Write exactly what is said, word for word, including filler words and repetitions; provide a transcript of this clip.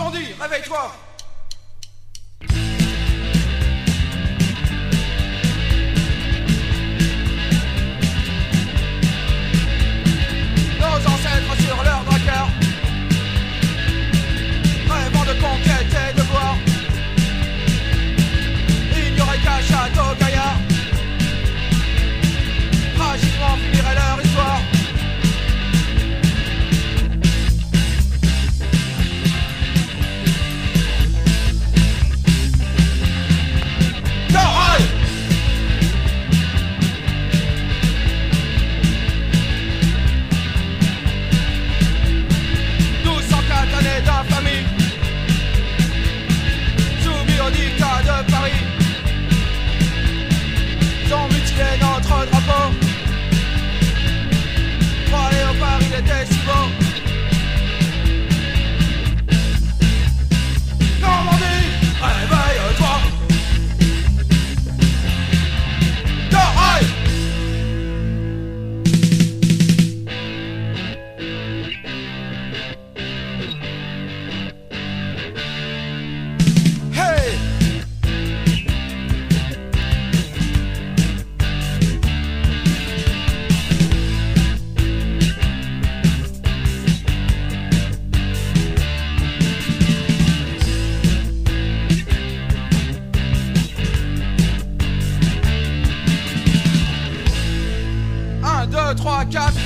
Normandie, réveille-toi. Nos ancêtres sur leur braqueur, rêvant de conquête et de gloire, ignoraient qu'à Château-Gaillard tragiquement finirait leur histoire. D'infamie, soumis au dictat de Paris, ils ont mutilé notre drapeau. Trois léopards, il était si beau. Normandie, réveille-toi. Doré. un, deux, trois, quatre